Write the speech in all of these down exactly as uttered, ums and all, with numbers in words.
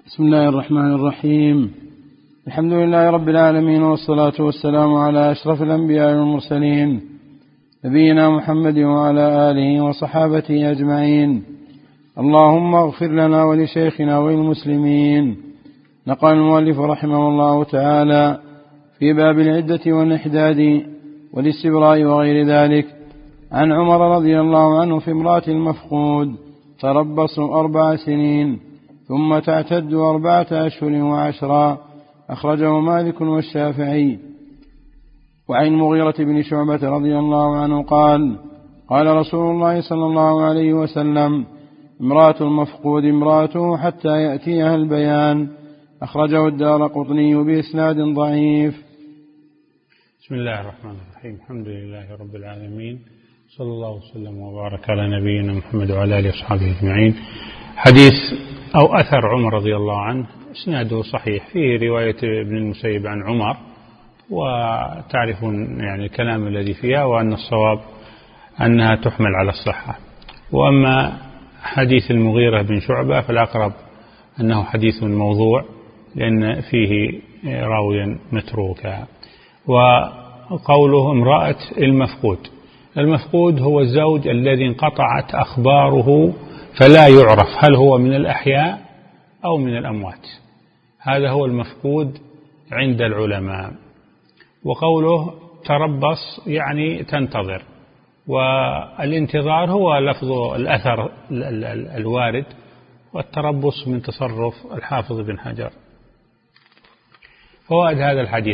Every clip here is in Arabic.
بسم الله الرحمن الرحيم. الحمد لله رب العالمين، والصلاة والسلام على أشرف الأنبياء والمرسلين، نبينا محمد وعلى آله وصحابته أجمعين. اللهم اغفر لنا ولشيخنا وللمسلمين. نقل المؤلف رحمه الله تعالى في باب العدة والإحداد والاستبراء وغير ذلك عن عمر رضي الله عنه في امرأة المفقود تربصوا أربع سنين ثم تعتد أربعة أشهر وعشرا، أخرجه مالك والشافعي. وعن مغيرة بن شعبة رضي الله عنه قال قال رسول الله صلى الله عليه وسلم: امرأة المفقود امرأته حتى يأتيها البيان، أخرجه الدارقطني بإسناد ضعيف. بسم الله الرحمن الرحيم. الحمد لله رب العالمين، صلى الله وسلم وبارك على نبينا محمد وعلى آله وصحبه أجمعين. حديث أو أثر عمر رضي الله عنه إسناده صحيح، فيه رواية ابن المسيب عن عمر، وتعرفون يعني الكلام الذي فيها، وأن الصواب أنها تحمل على الصحة. وأما حديث المغيرة بن شعبة فالأقرب أنه حديث موضوع، لأن فيه راويا متروكا. وقوله امرأة المفقود، المفقود هو الزوج الذي انقطعت أخباره فلا يعرف هل هو من الأحياء أو من الأموات، هذا هو المفقود عند العلماء. وقوله تربص يعني تنتظر، والانتظار هو لفظ الأثر الوارد، والتربص من تصرف الحافظ بن حجر. فوائد هذا الحديث: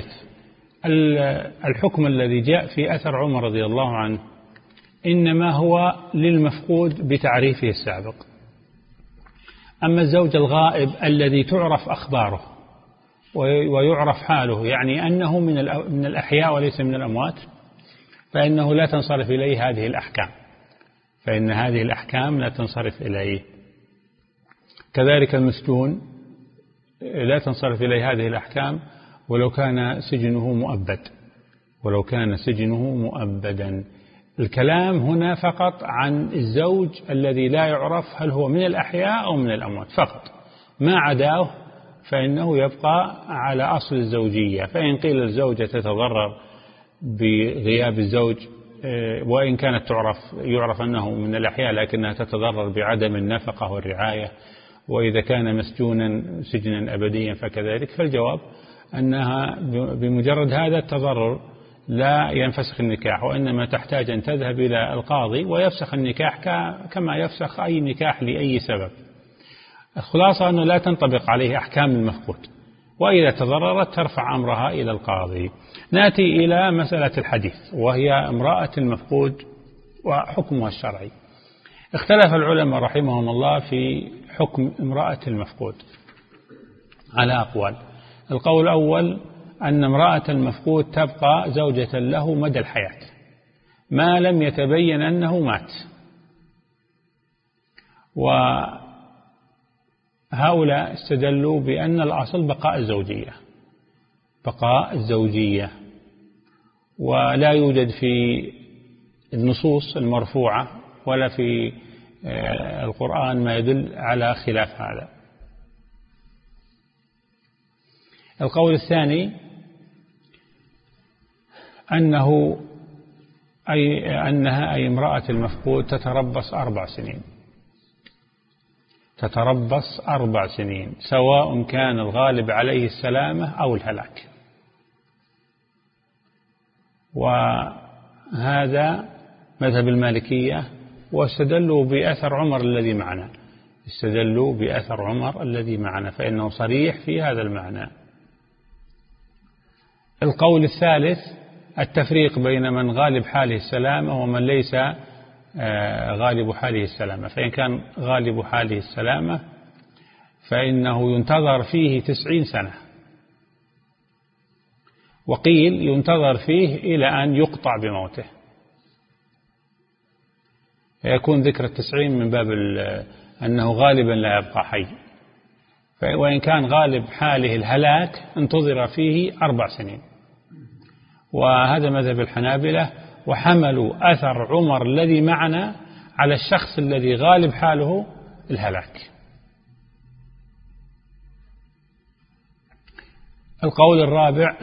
الحكم الذي جاء في أثر عمر رضي الله عنه إنما هو للمفقود بتعريفه السابق. أما الزوج الغائب الذي تعرف أخباره ويعرف حاله، يعني أنه من الأحياء وليس من الأموات، فإنه لا تنصرف إليه هذه الأحكام، فإن هذه الأحكام لا تنصرف إليه. كذلك المسجون لا تنصرف إليه هذه الأحكام ولو كان سجنه مؤبد، ولو كان سجنه مؤبدا. الكلام هنا فقط عن الزوج الذي لا يعرف هل هو من الأحياء أو من الأموات فقط، ما عداه فإنه يبقى على أصل الزوجية. فإن قيل الزوجة تتضرر بغياب الزوج، وإن كانت تعرف يعرف أنه من الأحياء لكنها تتضرر بعدم النفقة والرعاية، وإذا كان مسجونا سجنا أبديا فكذلك، فالجواب أنها بمجرد هذا التضرر لا ينفسخ النكاح، وإنما تحتاج أن تذهب إلى القاضي ويفسخ النكاح كما يفسخ أي نكاح لأي سبب. الخلاصة أنه لا تنطبق عليه أحكام المفقود، وإذا تضررت ترفع أمرها إلى القاضي. نأتي إلى مسألة الحديث، وهي امرأة المفقود وحكمها الشرعي. اختلف العلماء رحمهم الله في حكم امرأة المفقود على أقوال. القول الأول أن امرأة المفقود تبقى زوجة له مدى الحياة ما لم يتبين أنه مات، وهؤلاء استدلوا بأن الأصل بقاء الزوجية، بقاء الزوجية، ولا يوجد في النصوص المرفوعة ولا في القرآن ما يدل على خلاف هذا. القول الثاني أنه أي أنها أي امرأة المفقود تتربص أربع سنين، تتربص أربع سنين سواء كان الغالب عليه السلامة أو الهلاك. وهذا مذهب المالكية، واستدلوا بأثر عمر الذي معنا، استدلوا بأثر عمر الذي معنا فإنه صريح في هذا المعنى. القول الثالث التفريق بين من غالب حاله السلامة ومن ليس غالب حاله السلامة. فإن كان غالب حاله السلامة فإنه ينتظر فيه تسعين سنة، وقيل ينتظر فيه إلى أن يقطع بموته، يكون ذكر التسعين من باب أنه غالبا لا يبقى حي. وإن كان غالب حاله الهلاك انتظر فيه أربع سنين، وهذا مذهب الحنابلة، وحملوا أثر عمر الذي معنا على الشخص الذي غالب حاله الهلاك. القول الرابع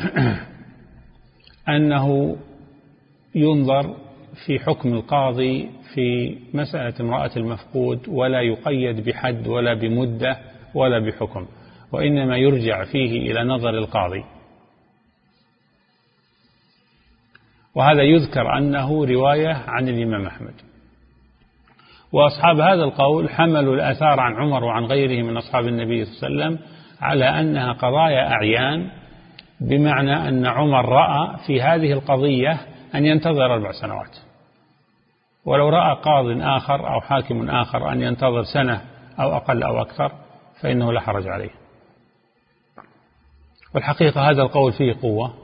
أنه ينظر في حكم القاضي في مسألة امرأة المفقود، ولا يقيد بحد ولا بمدة ولا بحكم، وإنما يرجع فيه إلى نظر القاضي. وهذا يذكر أنه رواية عن الإمام أحمد. وأصحاب هذا القول حملوا الآثار عن عمر وعن غيره من أصحاب النبي صلى الله عليه وسلم على أنها قضايا أعيان، بمعنى أن عمر رأى في هذه القضية أن ينتظر أربع سنوات، ولو رأى قاض آخر أو حاكم آخر أن ينتظر سنة أو أقل أو أكثر فإنه لا حرج عليه. والحقيقة هذا القول فيه قوة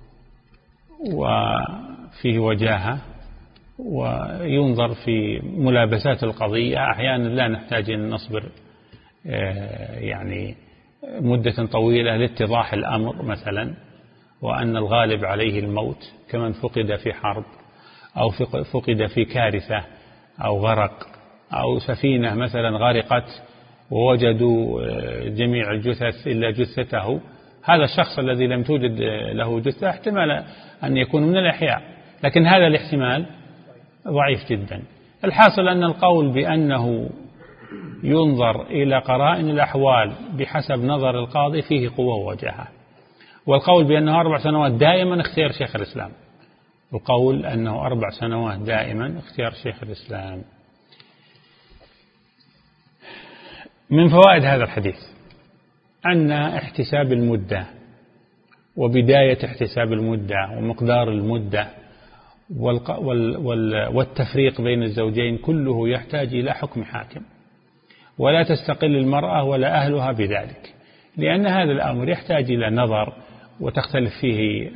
وفيه وجاهة، وينظر في ملابسات القضية. أحيانا لا نحتاج أن نصبر يعني مدة طويلة لاتضاح الأمر مثلا، وأن الغالب عليه الموت كمن فقد في حرب أو فقد في كارثة أو غرق أو سفينة مثلا غرقت ووجدوا جميع الجثث إلا جثته. هذا الشخص الذي لم توجد له جثة احتمال أن يكون من الأحياء، لكن هذا الاحتمال ضعيف جدا. الحاصل أن القول بأنه ينظر إلى قرائن الأحوال بحسب نظر القاضي فيه قوة ووجاهة. والقول بأنه أربع سنوات دائما اختيار شيخ الإسلام، القول أنه أربع سنوات دائما اختيار شيخ الإسلام. من فوائد هذا الحديث أن احتساب المدة وبداية احتساب المدة ومقدار المدة والتفريق بين الزوجين كله يحتاج إلى حكم حاكم، ولا تستقل المرأة ولا أهلها بذلك، لأن هذا الأمر يحتاج إلى نظر وتختلف فيه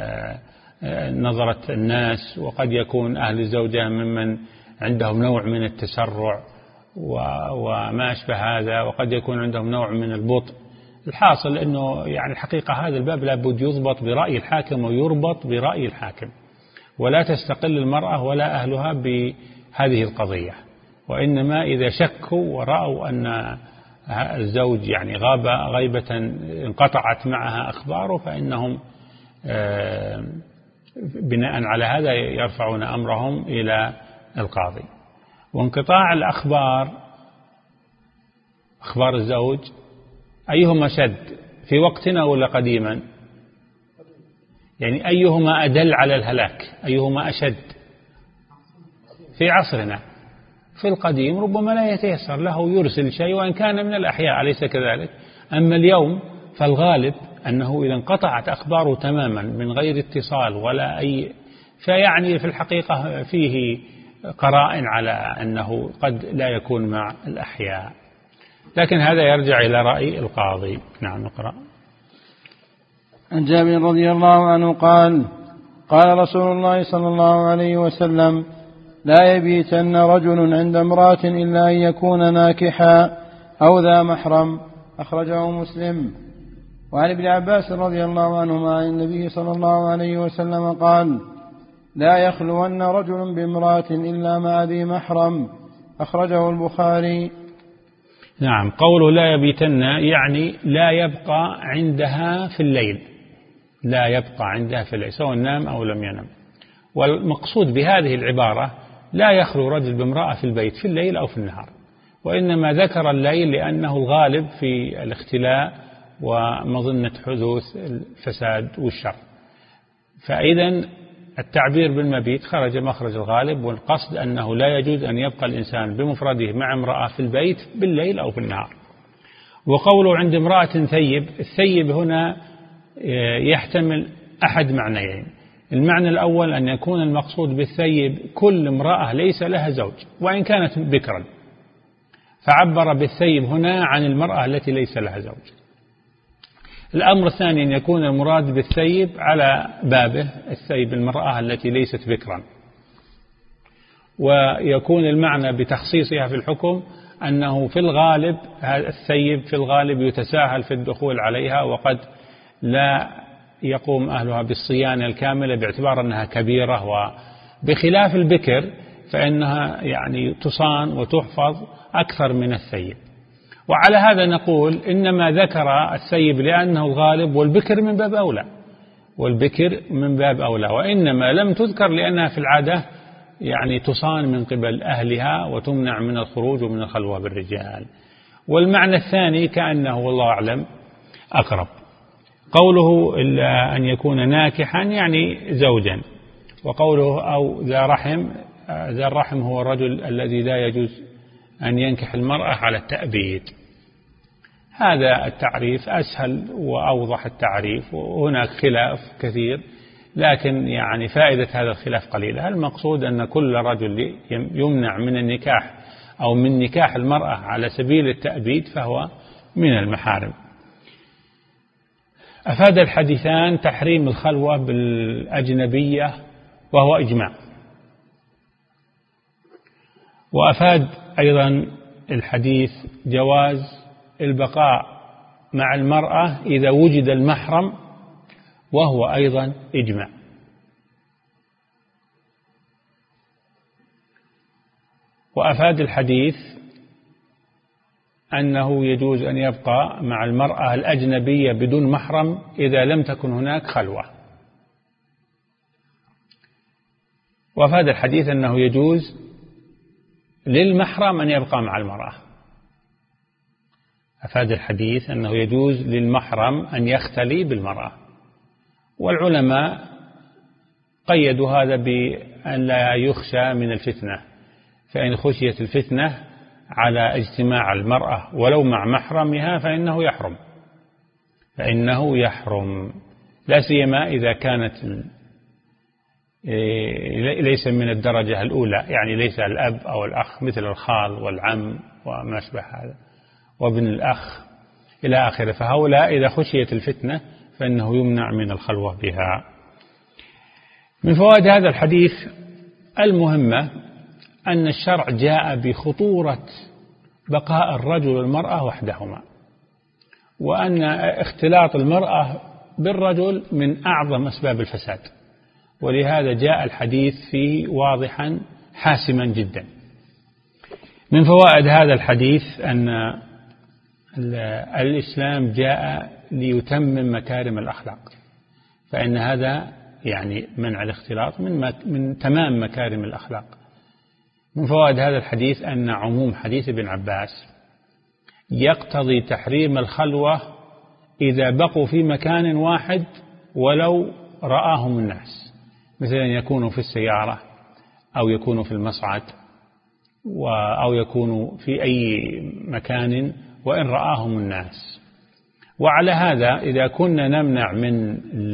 نظرة الناس، وقد يكون أهل الزوجة ممن عندهم نوع من التسرع وما أشبه هذا، وقد يكون عندهم نوع من البطء. الحاصل أنه يعني الحقيقة هذا الباب لابد يضبط برأي الحاكم ويربط برأي الحاكم، ولا تستقل المرأة ولا أهلها بهذه القضية، وإنما إذا شكوا ورأوا أن الزوج يعني غاب غيبة انقطعت معها أخباره فإنهم بناء على هذا يرفعون أمرهم إلى القاضي. وانقطاع الأخبار، أخبار الزوج، أيهما شد في وقتنا ولا قديما؟ يعني أيهما أدل على الهلاك، أيهما أشد في عصرنا؟ في القديم ربما لا يتيسر له يرسل شيء وإن كان من الأحياء، أليس كذلك؟ أما اليوم فالغالب أنه إذا انقطعت أخباره تماما من غير اتصال ولا أي، فيعني في الحقيقة فيه قرائن على أنه قد لا يكون مع الأحياء، لكن هذا يرجع إلى رأي القاضي. نعم نقرأ. عن جابر رضي الله عنه قال: قال رسول الله صلى الله عليه وسلم: لا يبيتن رجل عند امرأة إلا أن يكون ناكحا أو ذا محرم. أخرجه مسلم. وعن ابن عباس رضي الله عنهما عن النبي صلى الله عليه وسلم قال: لا يخلون رجل بامرأة إلا مع ذي محرم. أخرجه البخاري. نعم، قوله لا يبيتن يعني لا يبقى عندها في الليل، لا يبقى عندها في الليل سواء نام أو لم ينم. والمقصود بهذه العبارة لا يخلو رجل بامرأة في البيت في الليل أو في النهار، وإنما ذكر الليل لأنه الغالب في الاختلاء ومظنة حدوث الفساد والشر. فإذا التعبير بالمبيت خرج مخرج الغالب، والقصد أنه لا يجوز أن يبقى الإنسان بمفرده مع امرأة في البيت بالليل أو في النهار. وقوله عند امرأة ثيب، الثيب هنا يحتمل أحد معنيين. المعنى الأول أن يكون المقصود بالثيب كل امرأة ليس لها زوج وإن كانت بكرا، فعبر بالثيب هنا عن المرأة التي ليس لها زوج. الأمر الثاني أن يكون المراد بالثيب على بابه الثيب المرأة التي ليست بكرا، ويكون المعنى بتخصيصها في الحكم أنه في الغالب الثيب في الغالب يتساهل في الدخول عليها، وقد لا يقوم أهلها بالصيانة الكاملة باعتبار أنها كبيرة، وبخلاف البكر فإنها يعني تصان وتحفظ أكثر من الثيب. وعلى هذا نقول إنما ذكر الثيب لأنه الغالب، والبكر من باب أولى، والبكر من باب أولى، وإنما لم تذكر لأنها في العادة يعني تصان من قبل أهلها وتمنع من الخروج ومن الخلوة بالرجال. والمعنى الثاني كأنه والله أعلم أقرب، قوله إلا أن يكون ناكحا يعني زوجا، وقوله أو ذا رحم، ذا الرحم هو الرجل الذي لا يجوز أن ينكح المرأة على التأبيد. هذا التعريف أسهل وأوضح التعريف، وهناك خلاف كثير، لكن يعني فائدة هذا الخلاف قليلة. المقصود أن كل رجل يمنع من النكاح أو من نكاح المرأة على سبيل التأبيد فهو من المحارم. أفاد الحديثان تحريم الخلوة بالأجنبية وهو إجماع، وأفاد أيضا الحديث جواز البقاء مع المرأة إذا وجد المحرم وهو أيضا إجماع. وأفاد الحديث أنه يجوز أن يبقى مع المرأة الأجنبية بدون محرم إذا لم تكن هناك خلوة. وأفاد الحديث أنه يجوز للمحرم أن يبقى مع المرأة. أفاد الحديث أنه يجوز للمحرم أن يختلي بالمرأة، والعلماء قيدوا هذا بأن لا يخشى من الفتنة، فإن خشيت الفتنة على اجتماع المرأة ولو مع محرمها فإنه يحرم، فإنه يحرم لا سيما إذا كانت ليس من الدرجة الأولى، يعني ليس الأب أو الأخ مثل الخال والعم وما أشبه هذا وابن الأخ إلى آخره، فهؤلاء إذا خشيت الفتنة فإنه يمنع من الخلوة بها. من فوائد هذا الحديث المهمة أن الشرع جاء بخطورة بقاء الرجل والمرأة وحدهما، وأن اختلاط المرأة بالرجل من أعظم أسباب الفساد، ولهذا جاء الحديث فيه واضحا حاسما جدا. من فوائد هذا الحديث أن الإسلام جاء ليتمم مكارم الأخلاق، فإن هذا يعني منع الاختلاط من, من تمام مكارم الأخلاق. من فوائد هذا الحديث أن عموم حديث ابن عباس يقتضي تحريم الخلوة إذا بقوا في مكان واحد ولو رآهم الناس، مثلا يكونوا في السيارة أو يكونوا في المصعد أو يكونوا في أي مكان وإن رآهم الناس. وعلى هذا إذا كنا نمنع من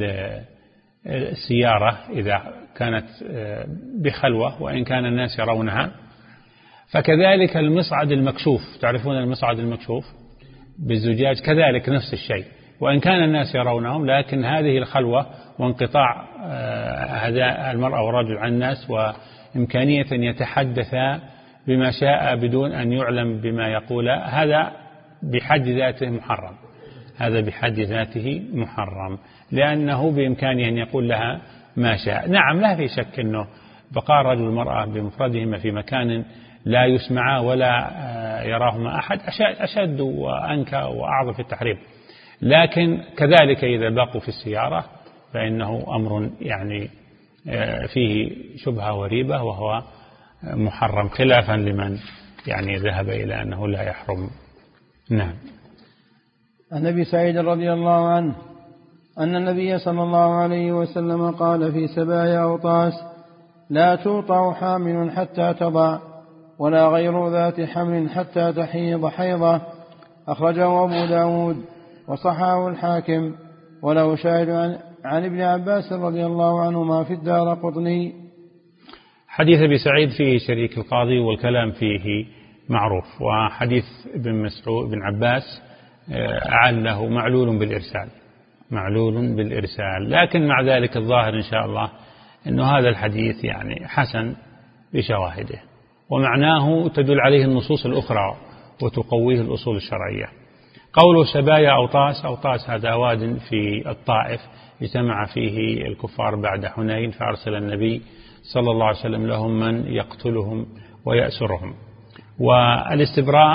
السيارة إذا كانت بخلوة وإن كان الناس يرونها، فكذلك المصعد المكشوف، تعرفون المصعد المكشوف بالزجاج كذلك نفس الشيء، وإن كان الناس يرونهم، لكن هذه الخلوة وانقطاع هذا المرأة والرجل عن الناس وإمكانية أن يتحدثا بما شاء بدون أن يعلم بما يقول، هذا بحد ذاته محرم، هذا بحد ذاته محرم، لأنه بإمكانه أن يقول لها ما شاء. نعم لا في شك أنه بقاء الرجل والمرأة بمفردهما في مكان لا يسمع ولا يراهما أحد أشد وأنكى وأعظم في التحريم، لكن كذلك إذا بقوا في السيارة فإنه أمر يعني فيه شبهة وريبة وهو محرم، خلافا لمن يعني ذهب إلى أنه لا يحرم. نعم. عن أبي سعيد رضي الله عنه أن النبي صلى الله عليه وسلم قال في سبايا أوطاس: لا توطأ حامل حتى تضع، ولا غير ذات حمل حتى تحيض حيضة. أخرجه أبو داود وصححه الحاكم، وله شاهد عن, عن ابن عباس رضي الله عنهما في الدارقطني. حديث أبي سعيد فيه شريك القاضي والكلام فيه معروف، وحديث ابن مسعود بن عباس أعله معلول بالإرسال، معلول بالإرسال، لكن مع ذلك الظاهر إن شاء الله أنه هذا الحديث يعني حسن بشواهده، ومعناه تدل عليه النصوص الأخرى وتقويه الأصول الشرعية. قوله سبايا أوطاس، أوطاس هذا واد في الطائف اجتمع فيه الكفار بعد حنين، فأرسل النبي صلى الله عليه وسلم لهم من يقتلهم ويأسرهم. والاستبراء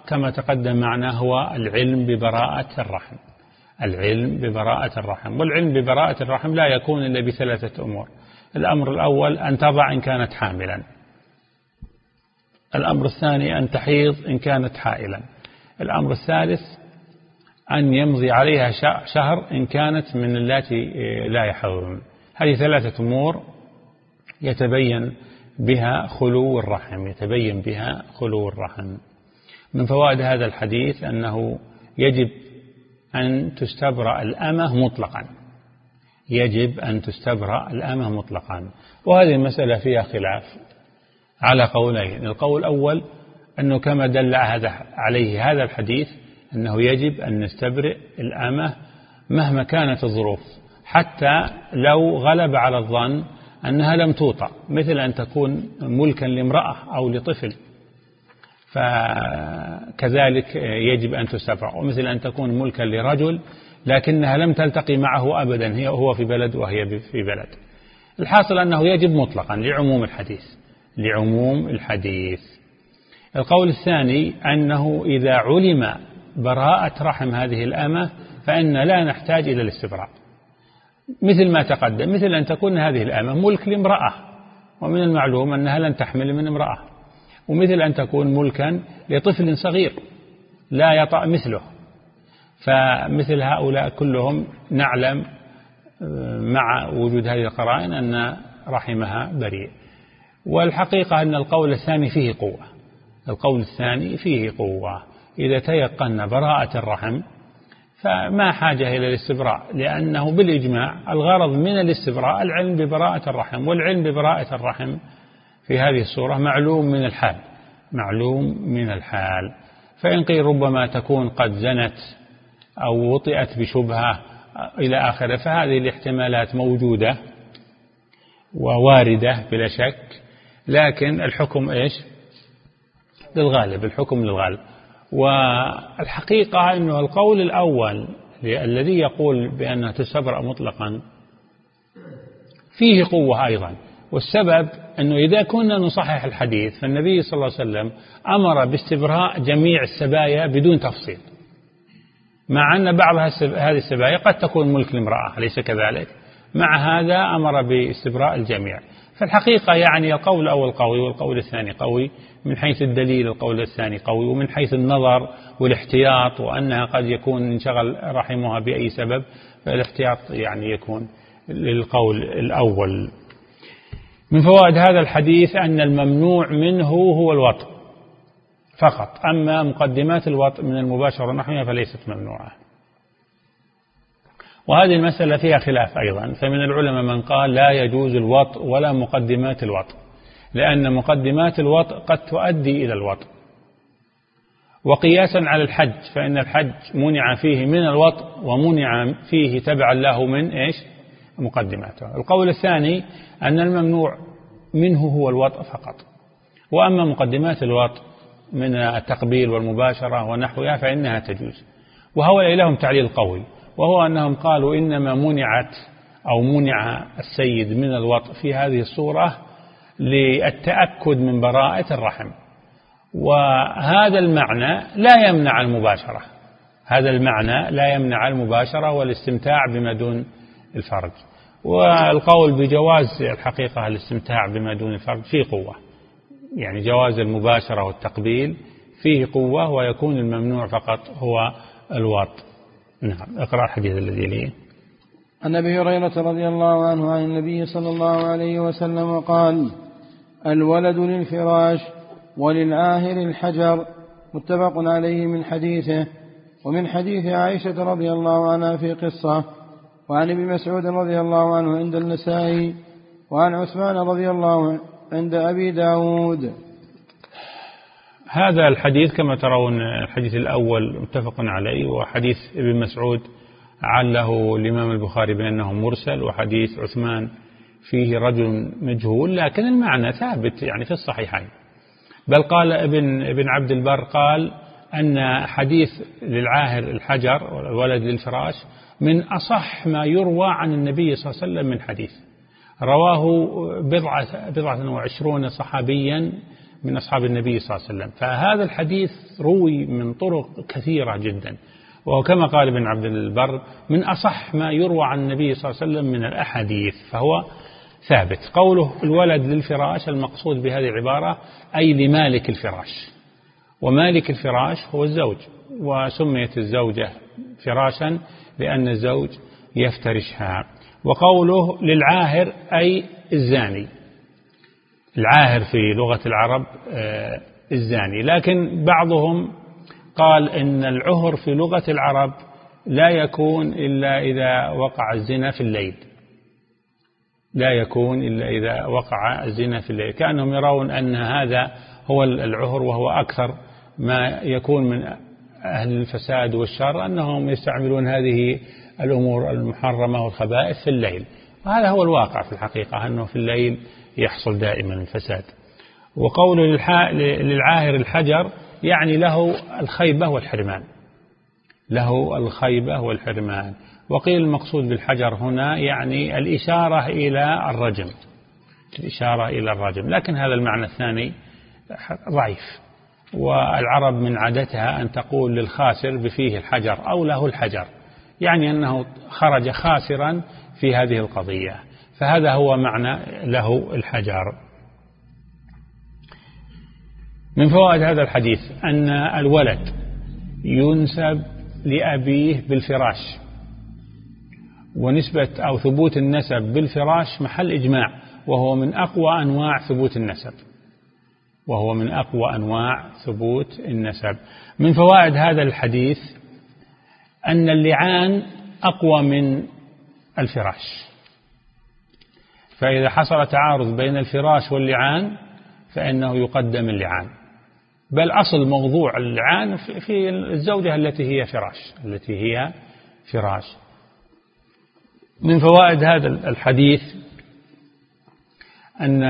كما تقدم معنا هو العلم ببراءة الرحم. العلم ببراءة الرحم، والعلم ببراءة الرحم لا يكون إلا بثلاثة أمور. الأمر الأول أن تضع إن كانت حاملا. الأمر الثاني أن تحيض إن كانت حائلا. الأمر الثالث أن يمضي عليها شهر إن كانت من اللاتي لا يحضن. هذه ثلاثة أمور يتبين بها خلو الرحم يتبين بها خلو الرحم. من فوائد هذا الحديث أنه يجب أن تستبرأ الأمة مطلقا يجب أن تستبرأ الأمة مطلقا وهذه المسألة فيها خلاف على قولين. القول الأول أنه كما دل هذا عليه هذا الحديث أنه يجب أن نستبرئ الأمة مهما كانت الظروف، حتى لو غلب على الظن أنها لم توطأ، مثل أن تكون ملكا لامرأة أو لطفل فكذلك يجب أن تستبرأ، ومثل أن تكون ملكا لرجل لكنها لم تلتقي معه أبدا، هي هو في بلد وهي في بلد. الحاصل أنه يجب مطلقا لعموم الحديث لعموم الحديث. القول الثاني أنه إذا علم براءة رحم هذه الأمة فإن لا نحتاج إلى الاستبراء، مثل ما تقدم، مثل أن تكون هذه الأمة ملك لامرأة ومن المعلوم أنها لن تحمل من امرأة، ومثل أن تكون ملكا لطفل صغير لا يطأ مثله، فمثل هؤلاء كلهم نعلم مع وجود هذه القرائن أن رحمها بريء. والحقيقة أن القول الثاني فيه قوة القول الثاني فيه قوة إذا تيقن براءة الرحم فما حاجة إلى الاستبراء، لأنه بالإجماع الغرض من الاستبراء العلم ببراءة الرحم، والعلم ببراءة الرحم في هذه الصورة معلوم من الحال معلوم من الحال. فإن قيل ربما تكون قد زنت أو وطئت بشبهة إلى آخره، فهذه الاحتمالات موجودة وواردة بلا شك، لكن الحكم إيش للغالب الحكم للغالب. والحقيقة أنه القول الأول الذي يقول بأنها تستبرأ مطلقا فيه قوة أيضا، والسبب أنه إذا كنا نصحح الحديث فالنبي صلى الله عليه وسلم أمر باستبراء جميع السبايا بدون تفصيل، مع أن بعض هذه السبايا قد تكون ملك لامرأة أليس كذلك، مع هذا أمر باستبراء الجميع. فالحقيقة يعني القول الأول قوي والقول الثاني قوي، من حيث الدليل القول الثاني قوي، ومن حيث النظر والاحتياط وأنها قد يكون انشغل رحمها بأي سبب، فالاحتياط يعني يكون للقول الأول. من فوائد هذا الحديث أن الممنوع منه هو الوطء فقط، أما مقدمات الوطء من المباشرة ونحوها فليست ممنوعة. وهذه المسألة فيها خلاف أيضا، فمن العلماء من قال لا يجوز الوطء ولا مقدمات الوطء، لأن مقدمات الوطء قد تؤدي إلى الوطء. وقياسا على الحج فإن الحج منع فيه من الوطء ومنع فيه تبعا له من إيش مقدماته. القول الثاني أن الممنوع منه هو الوطء فقط، وأما مقدمات الوطء من التقبيل والمباشرة ونحوها فإنها تجوز. وهؤلاء لهم تعليل قوي، وهو أنهم قالوا إنما منعت أو منع السيد من الوطء في هذه الصورة للتأكد من براءة الرحم، وهذا المعنى لا يمنع المباشرة هذا المعنى لا يمنع المباشرة والاستمتاع بما دون الفرج. والقول بجواز الحقيقة الاستمتاع بما دون الفرج فيه قوة، يعني جواز المباشرة والتقبيل فيه قوة، ويكون الممنوع فقط هو الوطء. نعم، اقرأ الحديث الذي ليه. عن أبي هريرة رضي الله عنه عن النبي صلى الله عليه وسلم قال: الولد للفراش وللعاهر الحجر، متفق عليه من حديثه. ومن حديث عائشة رضي الله عنها في قصة، وعن ابن مسعود رضي الله عنه عند النسائي، وعن عثمان رضي الله عنه عند أبي داود. هذا الحديث كما ترون الحديث الأول متفق عليه، وحديث ابن مسعود عله الإمام البخاري بأنه مرسل، وحديث عثمان فيه رجل مجهول، لكن المعنى ثابت يعني في الصحيحين. بل قال ابن ابن عبد البر قال أن حديث للعاهر الحجر والولد للفراش من أصح ما يروى عن النبي صلى الله عليه وسلم من حديث، رواه بضعة, بضعة وعشرون صحابيا من أصحاب النبي صلى الله عليه وسلم. فهذا الحديث روي من طرق كثيرة جدا، وكما قال ابن عبد البر من أصح ما يروى عن النبي صلى الله عليه وسلم من الأحاديث، فهو ثابت. قوله الولد للفراش، المقصود بهذه العبارة أي لمالك الفراش، ومالك الفراش هو الزوج، وسميت الزوجة فراشا لأن الزوج يفترشها. وقوله للعاهر أي الزاني، العاهر في لغة العرب الزاني، لكن بعضهم قال إن العهر في لغة العرب لا يكون إلا إذا وقع الزنا في الليل، لا يكون إلا إذا وقع الزنا في الليل، كأنهم يرون أن هذا هو العهر، وهو أكثر ما يكون من أهل الفساد والشر أنهم يستعملون هذه الأمور المحرمة والخبائث في الليل، وهذا هو الواقع في الحقيقة، أنه في الليل يحصل دائما الفساد. وقول للعاهر الحجر يعني له الخيبة والحرمان، له الخيبة والحرمان. وقيل المقصود بالحجر هنا يعني الإشارة إلى الرجم، الإشارة إلى الرجم، لكن هذا المعنى الثاني ضعيف. والعرب من عادتها أن تقول للخاسر بفيه الحجر أو له الحجر، يعني أنه خرج خاسرا في هذه القضية، فهذا هو معنى له الحجر. من فوائد هذا الحديث أن الولد ينسب لأبيه بالفراش، ونسبة أو ثبوت النسب بالفراش محل إجماع، وهو من أقوى أنواع ثبوت النسب، وهو من أقوى أنواع ثبوت النسب. من فوائد هذا الحديث أن اللعان أقوى من الفراش، فإذا حصل تعارض بين الفراش واللعان فإنه يقدم اللعان، بل أصل موضوع اللعان في الزوجة التي هي فراش، التي هي فراش. من فوائد هذا الحديث أن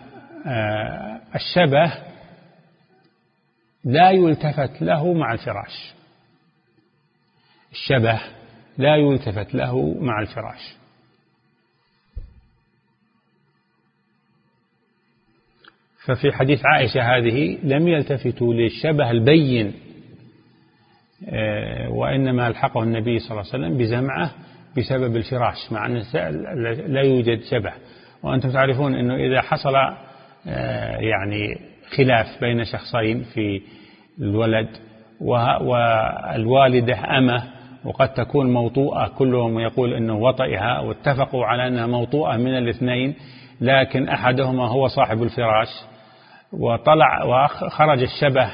الشبه لا يلتفت له مع الفراش، الشبه لا يلتفت له مع الفراش. ففي حديث عائشة هذه لم يلتفتوا للشبه البين، وإنما الحقه النبي صلى الله عليه وسلم بزمعة بسبب الفراش، مع أن لا يوجد شبه. وأنتم تعرفون أنه إذا حصل يعني خلاف بين شخصين في الولد والوالدة أمه، وقد تكون موطوءة، كلهم يقول أنه وطئها واتفقوا على أنها موطوءة من الاثنين، لكن أحدهما هو صاحب الفراش، وطلع وخرج الشبه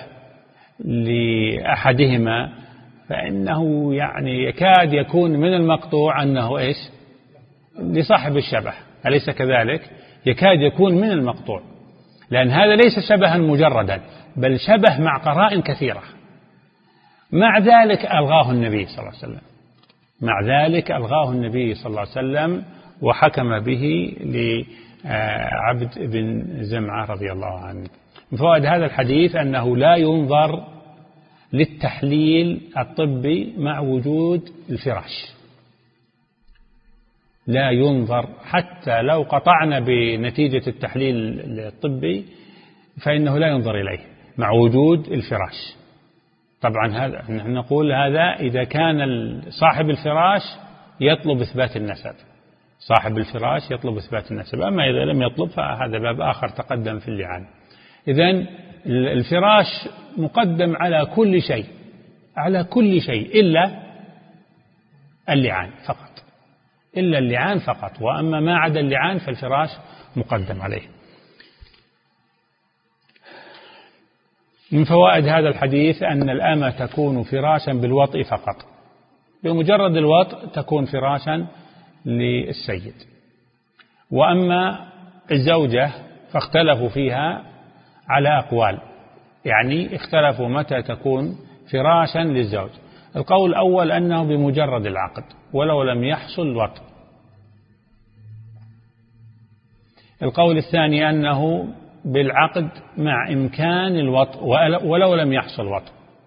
لأحدهما، فإنه يعني يكاد يكون من المقطوع أنه إيش لصاحب الشبه، أليس كذلك؟ يكاد يكون من المقطوع، لأن هذا ليس شبها مجردا، بل شبه مع قرائن كثيرة. مع ذلك ألغاه النبي صلى الله عليه وسلم، مع ذلك ألغاه النبي صلى الله عليه وسلم وحكم به لعبد بن زمعة رضي الله عنه. من فوائد هذا الحديث أنه لا ينظر للتحليل الطبي مع وجود الفراش، لا ينظر، حتى لو قطعنا بنتيجة التحليل الطبي فإنه لا ينظر إليه مع وجود الفراش. طبعا هذا نحن نقول هذا إذا كان صاحب الفراش يطلب إثبات النسب، صاحب الفراش يطلب إثبات النسب، أما إذا لم يطلب فهذا باب آخر تقدم في اللعان. إذن الفراش مقدم على كل شيء، على كل شيء إلا اللعان فقط، إلا اللعان فقط، وأما ما عدا اللعان فالفراش مقدم عليه. من فوائد هذا الحديث أن الأمة تكون فراشا بالوطء فقط، بمجرد الوطء تكون فراشا للسيد. وأما الزوجة فاختلفوا فيها على أقوال، يعني اختلفوا متى تكون فراشا للزوج. القول الأول أنه بمجرد العقد ولو لم يحصل وطء. القول الثاني أنه بالعقد مع إمكان الوطء ولو لم يحصل وطء،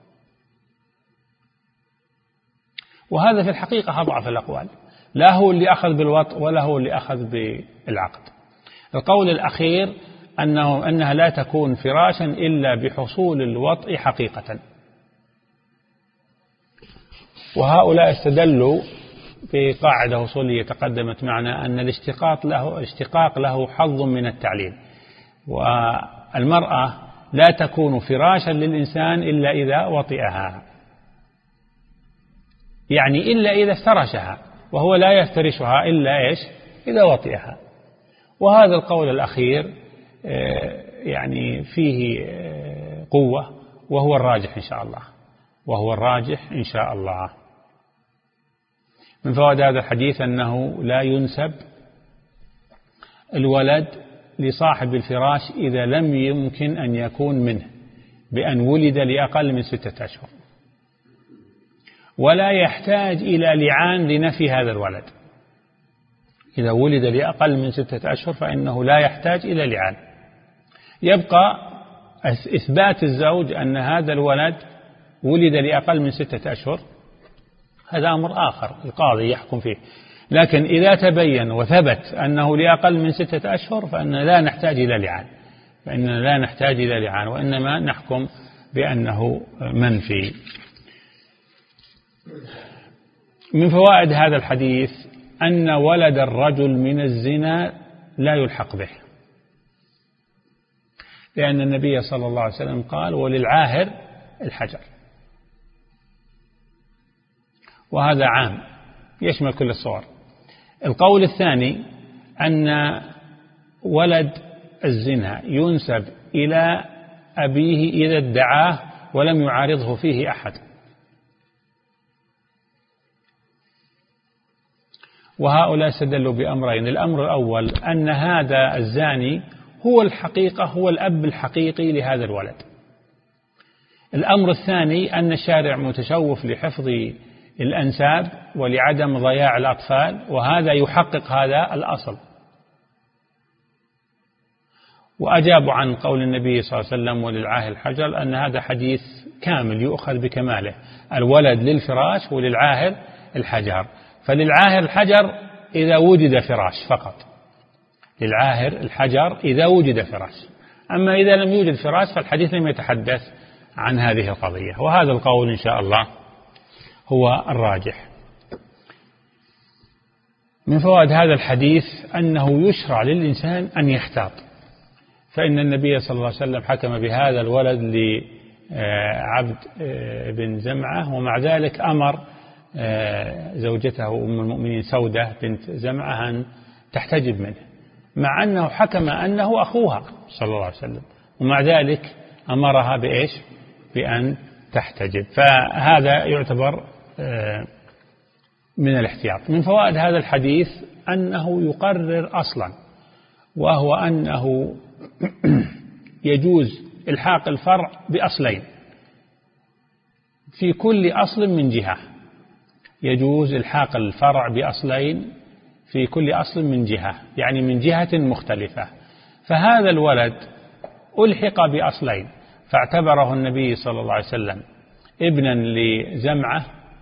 وهذا في الحقيقة أضعف الأقوال، لا هو اللي أخذ بالوطء ولا هو اللي أخذ بالعقد. القول الأخير أنه أنها لا تكون فراشا إلا بحصول الوطء حقيقة. وهؤلاء استدلوا بقاعدة أصولية تقدمت معنا أن الاشتقاق له, الاشتقاق له حظ من التعليل، والمرأة لا تكون فراشا للإنسان إلا إذا وطئها، يعني إلا إذا افترشها، وهو لا يفترشها إلا إيش؟ إذا وطئها. وهذا القول الأخير يعني فيه قوة، وهو الراجح إن شاء الله، وهو الراجح إن شاء الله. من فوائد هذا الحديث أنه لا ينسب الولد لصاحب الفراش إذا لم يمكن أن يكون منه بأن ولد لأقل من ستة أشهر، ولا يحتاج إلى لعان لنفي هذا الولد. إذا ولد لأقل من ستة أشهر فإنه لا يحتاج إلى لعان. يبقى إثبات الزوج أن هذا الولد ولد لأقل من ستة أشهر، هذا أمر آخر القاضي يحكم فيه. لكن إذا تبين وثبت أنه لأقل من ستة أشهر فإننا لا نحتاج إلى لعان، فإننا لا نحتاج إلى لعان، وإنما نحكم بأنه منفي. من فوائد هذا الحديث أن ولد الرجل من الزنا لا يلحق به، لأن النبي صلى الله عليه وسلم قال: وللعاهر الحجر. وهذا عام يشمل كل الصور. القول الثاني أن ولد الزنا ينسب إلى أبيه إذا ادعاه ولم يعارضه فيه أحد. وهؤلاء استدلوا بأمرين: الأمر الأول أن هذا الزاني هو الحقيقة هو الأب الحقيقي لهذا الولد. الأمر الثاني أن الشارع متشوف لحفظ الأنساب ولعدم ضياع الأطفال، وهذا يحقق هذا الأصل. وأجابوا عن قول النبي صلى الله عليه وسلم: وللعاهر الحجر، أن هذا حديث كامل يؤخذ بكماله، الولد للفراش وللعاهر الحجر. فللعاهر الحجر إذا وجد فراش فقط، للعاهر الحجر إذا وجد فراش، أما إذا لم يوجد فراش فالحديث لم يتحدث عن هذه القضية. وهذا القول إن شاء الله هو الراجح. من فوائد هذا الحديث أنه يشرع للإنسان أن يحتاط، فإن النبي صلى الله عليه وسلم حكم بهذا الولد لعبد بن زمعة، ومع ذلك أمر زوجته أم المؤمنين سودة بنت زمعة أن تحتجب منه، مع أنه حكم أنه أخوها صلى الله عليه وسلم، ومع ذلك أمرها بإيش؟ بأن تحتجب. فهذا يعتبر من الاحتياط. من فوائد هذا الحديث أنه يقرر أصلا، وهو أنه يجوز إلحاق الفرع بأصلين في كل أصل من جهة، يجوز إلحاق الفرع بأصلين في كل أصل من جهة، يعني من جهة مختلفة. فهذا الولد ألحق بأصلين، فاعتبره النبي صلى الله عليه وسلم ابنا لزمعة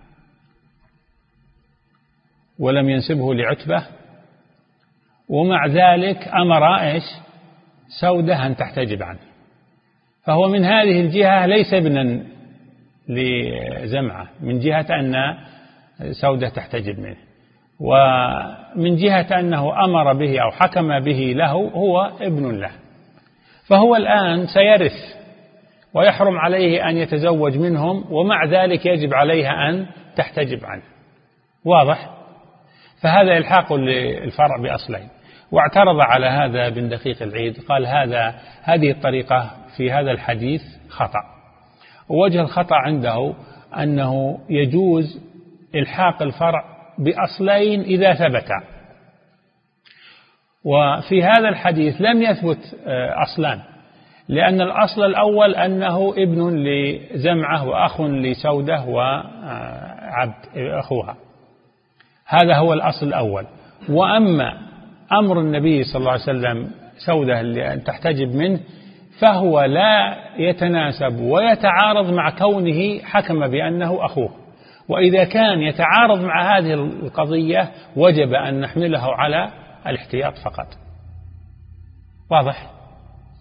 ولم ينسبه لعتبة، ومع ذلك أمر إيش؟ سودة أن تحتجب عنه. فهو من هذه الجهة ليس ابنا لزمعة، من جهة أن سودة تحتجب منه، ومن جهة أنه أمر به أو حكم به له هو ابن له. فهو الآن سيرث ويحرم عليه أن يتزوج منهم، ومع ذلك يجب عليها أن تحتجب عنه. واضح؟ فهذا إلحاق للفرع بأصلين. واعترض على هذا بن دقيق العيد، قال هذا هذه الطريقة في هذا الحديث خطأ. ووجه الخطأ عنده أنه يجوز إلحاق الفرع بأصلين إذا ثبتا، وفي هذا الحديث لم يثبت أصلان، لأن الأصل الأول أنه ابن لزمعة وأخ لسودة وعبد أخوها، هذا هو الأصل الأول. وأما أمر النبي صلى الله عليه وسلم سودة لأن تحتجب منه فهو لا يتناسب ويتعارض مع كونه حكم بأنه أخوه، وإذا كان يتعارض مع هذه القضية وجب أن نحمله على الاحتياط فقط. واضح؟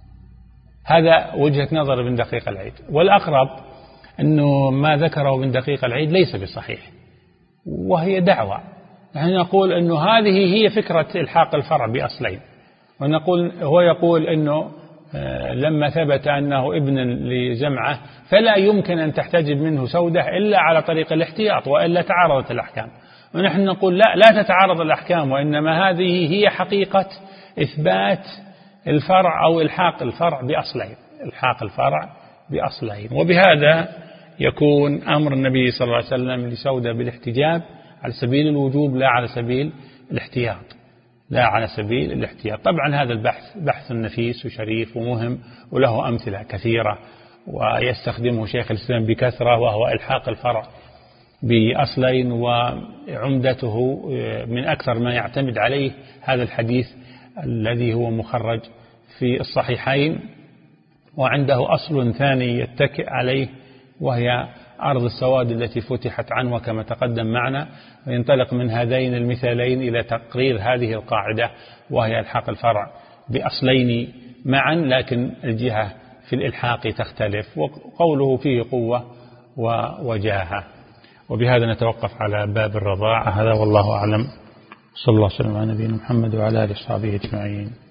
هذا وجهة نظر ابن دقيق العيد، والأقرب أنه ما ذكره ابن دقيق العيد ليس بصحيح، وهي دعوة. نحن نقول أنه هذه هي فكرة إلحاق الفرع بأصلين، ونقول هو يقول أنه لما ثبت أنه ابن لجمعة فلا يمكن أن تحتجب منه سودة إلا على طريق الاحتياط، وإلا تعارضت الأحكام. ونحن نقول لا لا تتعارض الأحكام، وإنما هذه هي حقيقة إثبات الفرع أو إلحاق الفرع بأصلين، إلحاق الفرع بأصلين. وبهذا يكون أمر النبي صلى الله عليه وسلم لسودة بالاحتجاب على سبيل الوجوب لا على سبيل الاحتياط، لا على سبيل الاحتياط. طبعا هذا البحث بحث نفيس وشريف ومهم، وله أمثلة كثيرة ويستخدمه شيخ الإسلام بكثرة، وهو إلحاق الفرع بأصلين. وعمدته من أكثر ما يعتمد عليه هذا الحديث الذي هو مخرج في الصحيحين، وعنده أصل ثاني يتكئ عليه، وهي أرض السواد التي فتحت عنه كما تقدم معنا، وينطلق من هذين المثالين إلى تقرير هذه القاعدة، وهي إلحاق الفرع بأصلين معا، لكن الجهة في الإلحاق تختلف، وقوله فيه قوة ووجاهة. وبهذا نتوقف على باب الرضاعة هذا، والله أعلم. صلى الله عليه وسلم على نبينا محمد وعلى آله وصحبه أجمعين.